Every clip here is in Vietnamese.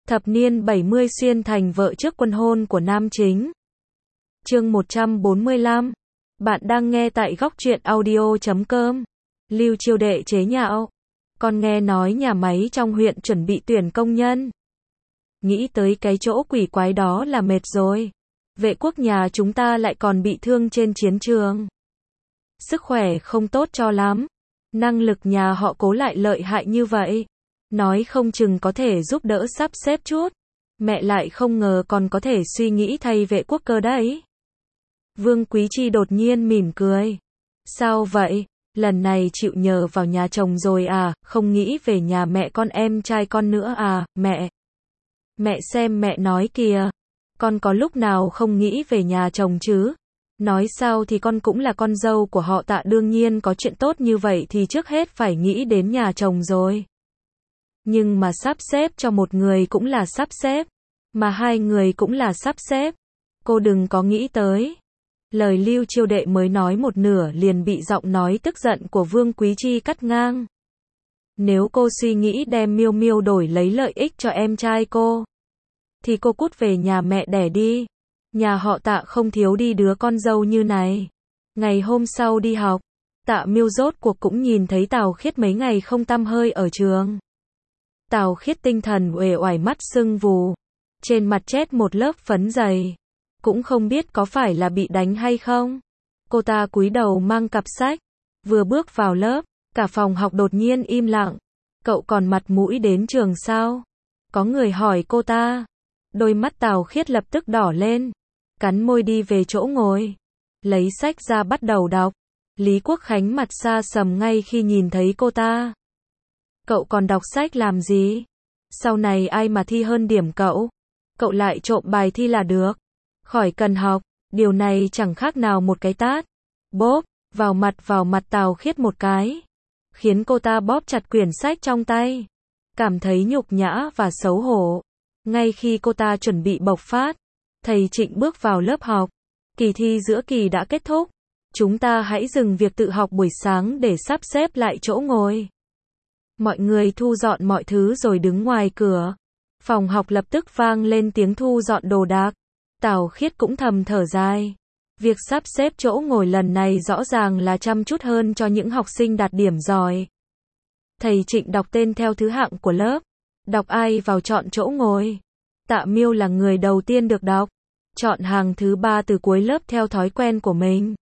Thập niên 70 xuyên thành vợ trước quân hôn của nam chính. Chương 145. Bạn đang nghe tại góc truyện audio.com. Lưu Chiêu Đệ chế nhạo. Con nghe nói nhà máy trong huyện chuẩn bị tuyển công nhân. Nghĩ tới cái chỗ quỷ quái đó là mệt rồi. Vệ quốc nhà chúng ta lại còn bị thương trên chiến trường. Sức khỏe không tốt cho lắm. Năng lực nhà họ Cố lại lợi hại như vậy. Nói không chừng có thể giúp đỡ sắp xếp chút. Mẹ lại không ngờ còn có thể suy nghĩ thay vệ quốc cơ đấy. Vương Quý Chi đột nhiên mỉm cười. Sao vậy? Lần này chịu nhờ vào nhà chồng rồi à? Không nghĩ về nhà mẹ con em trai con nữa à? Mẹ! Mẹ xem mẹ nói kìa. Con có lúc nào không nghĩ về nhà chồng chứ? Nói sao thì con cũng là con dâu của họ Tạ, đương nhiên có chuyện tốt như vậy thì trước hết phải nghĩ đến nhà chồng rồi. Nhưng mà sắp xếp cho một người cũng là sắp xếp, mà hai người cũng là sắp xếp. Cô đừng có nghĩ tới. Lời Lưu Chiêu Đệ mới nói một nửa liền bị giọng nói tức giận của Vương Quý Chi cắt ngang. Nếu cô suy nghĩ đem Miêu Miêu đổi lấy lợi ích cho em trai cô, thì cô cút về nhà mẹ đẻ đi. Nhà họ Tạ không thiếu đi đứa con dâu như này. Ngày hôm sau đi học, Tạ Miêu rốt cuộc cũng nhìn thấy Tào Khiết mấy ngày không tăm hơi ở trường. Tào Khiết tinh thần uể oải, mắt sưng vù, trên mặt chét một lớp phấn dày. Cũng không biết có phải là bị đánh hay không. Cô ta cúi đầu mang cặp sách, vừa bước vào lớp, cả phòng học đột nhiên im lặng. Cậu còn mặt mũi đến trường sao? Có người hỏi cô ta. Đôi mắt Tào Khiết lập tức đỏ lên, cắn môi đi về chỗ ngồi, lấy sách ra bắt đầu đọc. Lý Quốc Khánh mặt xa sầm ngay khi nhìn thấy cô ta. Cậu còn đọc sách làm gì? Sau này ai mà thi hơn điểm cậu? Cậu lại trộm bài thi là được. Khỏi cần học, điều này chẳng khác nào một cái tát. Bóp, vào mặt Tào Khiết một cái. Khiến cô ta bóp chặt quyển sách trong tay. Cảm thấy nhục nhã và xấu hổ. Ngay khi cô ta chuẩn bị bộc phát, thầy Trịnh bước vào lớp học. Kỳ thi giữa kỳ đã kết thúc. Chúng ta hãy dừng việc tự học buổi sáng để sắp xếp lại chỗ ngồi. Mọi người thu dọn mọi thứ rồi đứng ngoài cửa. Phòng học lập tức vang lên tiếng thu dọn đồ đạc. Tào Khiết cũng thầm thở dài. Việc sắp xếp chỗ ngồi lần này rõ ràng là chăm chút hơn cho những học sinh đạt điểm giỏi. Thầy Trịnh đọc tên theo thứ hạng của lớp. Đọc ai vào chọn chỗ ngồi. Tạ Miêu là người đầu tiên được đọc. Chọn hàng thứ 3 từ cuối lớp theo thói quen của mình.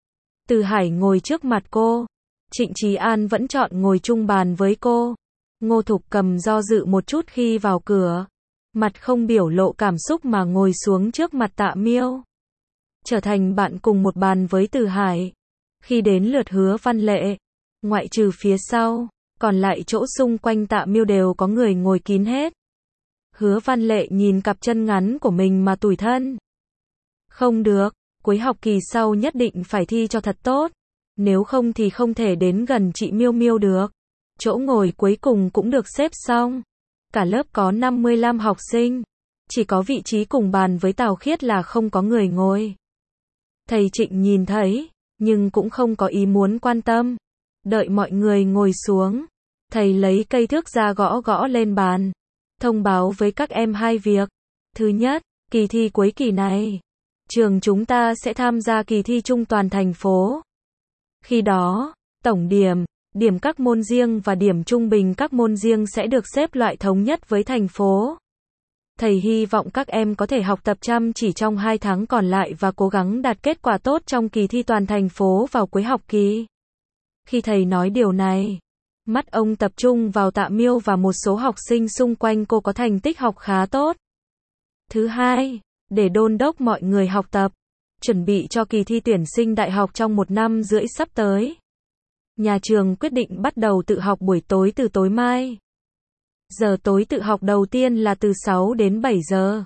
Từ Hải ngồi trước mặt cô. Trịnh Trí An vẫn chọn ngồi chung bàn với cô. Ngô Thục Cầm do dự một chút khi vào cửa. Mặt không biểu lộ cảm xúc mà ngồi xuống trước mặt Tạ Miêu. Trở thành bạn cùng một bàn với Từ Hải. Khi đến lượt Hứa Văn Lệ, ngoại trừ phía sau, còn lại chỗ xung quanh Tạ Miêu đều có người ngồi kín hết. Hứa Văn Lệ nhìn cặp chân ngắn của mình mà tủi thân. Không được, cuối học kỳ sau nhất định phải thi cho thật tốt. Nếu không thì không thể đến gần chị Miêu Miêu được. Chỗ ngồi cuối cùng cũng được xếp xong. Cả lớp có 55 học sinh. Chỉ có vị trí cùng bàn với Tào Khiết là không có người ngồi. Thầy Trịnh nhìn thấy, nhưng cũng không có ý muốn quan tâm. Đợi mọi người ngồi xuống, thầy lấy cây thước ra gõ gõ lên bàn. Thông báo với các em hai việc. Thứ nhất, kỳ thi cuối kỳ này, trường chúng ta sẽ tham gia kỳ thi chung toàn thành phố. Khi đó, tổng điểm, điểm các môn riêng và điểm trung bình các môn riêng sẽ được xếp loại thống nhất với thành phố. Thầy hy vọng các em có thể học tập chăm chỉ trong 2 tháng còn lại và cố gắng đạt kết quả tốt trong kỳ thi toàn thành phố vào cuối học kỳ. Khi thầy nói điều này, mắt ông tập trung vào Tạ Miêu và một số học sinh xung quanh cô có thành tích học khá tốt. Thứ hai, để đôn đốc mọi người học tập, chuẩn bị cho kỳ thi tuyển sinh đại học trong 1 năm rưỡi sắp tới. Nhà trường quyết định bắt đầu tự học buổi tối từ tối mai. Giờ tối tự học đầu tiên là từ 6 đến 7 giờ.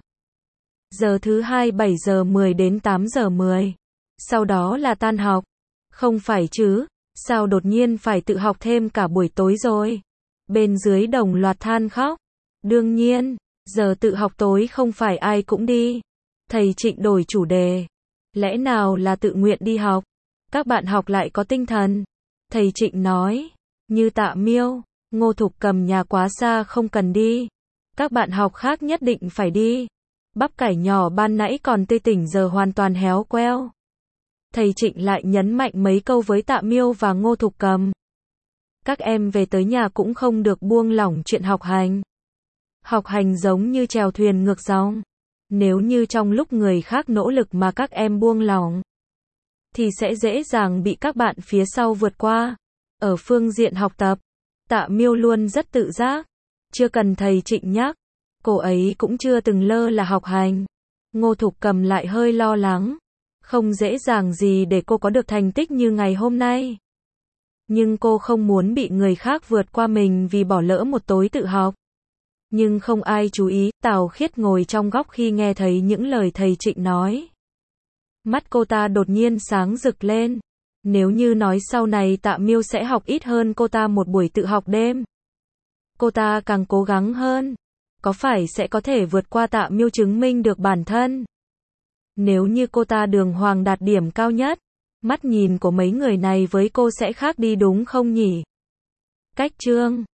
Giờ thứ hai 7 giờ 10 đến 8 giờ 10. Sau đó là tan học. Không phải chứ, sao đột nhiên phải tự học thêm cả buổi tối rồi? Bên dưới đồng loạt than khóc. Đương nhiên, giờ tự học tối không phải ai cũng đi. Thầy Trịnh đổi chủ đề. Lẽ nào là tự nguyện đi học? Các bạn học lại có tinh thần. Thầy Trịnh nói, như Tạ Miêu, Ngô Thục Cầm nhà quá xa không cần đi. Các bạn học khác nhất định phải đi. Bắp cải nhỏ ban nãy còn tươi tỉnh giờ hoàn toàn héo queo. Thầy Trịnh lại nhấn mạnh mấy câu với Tạ Miêu và Ngô Thục Cầm. Các em về tới nhà cũng không được buông lỏng chuyện học hành. Học hành giống như chèo thuyền ngược dòng. Nếu như trong lúc người khác nỗ lực mà các em buông lỏng, thì sẽ dễ dàng bị các bạn phía sau vượt qua. Ở phương diện học tập, Tạ Miêu luôn rất tự giác. Chưa cần thầy Trịnh nhắc, cô ấy cũng chưa từng lơ là học hành. Ngô Thục Cầm lại hơi lo lắng. Không dễ dàng gì để cô có được thành tích như ngày hôm nay. Nhưng cô không muốn bị người khác vượt qua mình vì bỏ lỡ một tối tự học. Nhưng không ai chú ý, Tào Khiết ngồi trong góc khi nghe thấy những lời thầy Trịnh nói. Mắt cô ta đột nhiên sáng rực lên. Nếu như nói sau này Tạ Miêu sẽ học ít hơn cô ta một buổi tự học đêm, cô ta càng cố gắng hơn, có phải sẽ có thể vượt qua Tạ Miêu chứng minh được bản thân? Nếu như cô ta đường hoàng đạt điểm cao nhất, mắt nhìn của mấy người này với cô sẽ khác đi đúng không nhỉ? Cách chương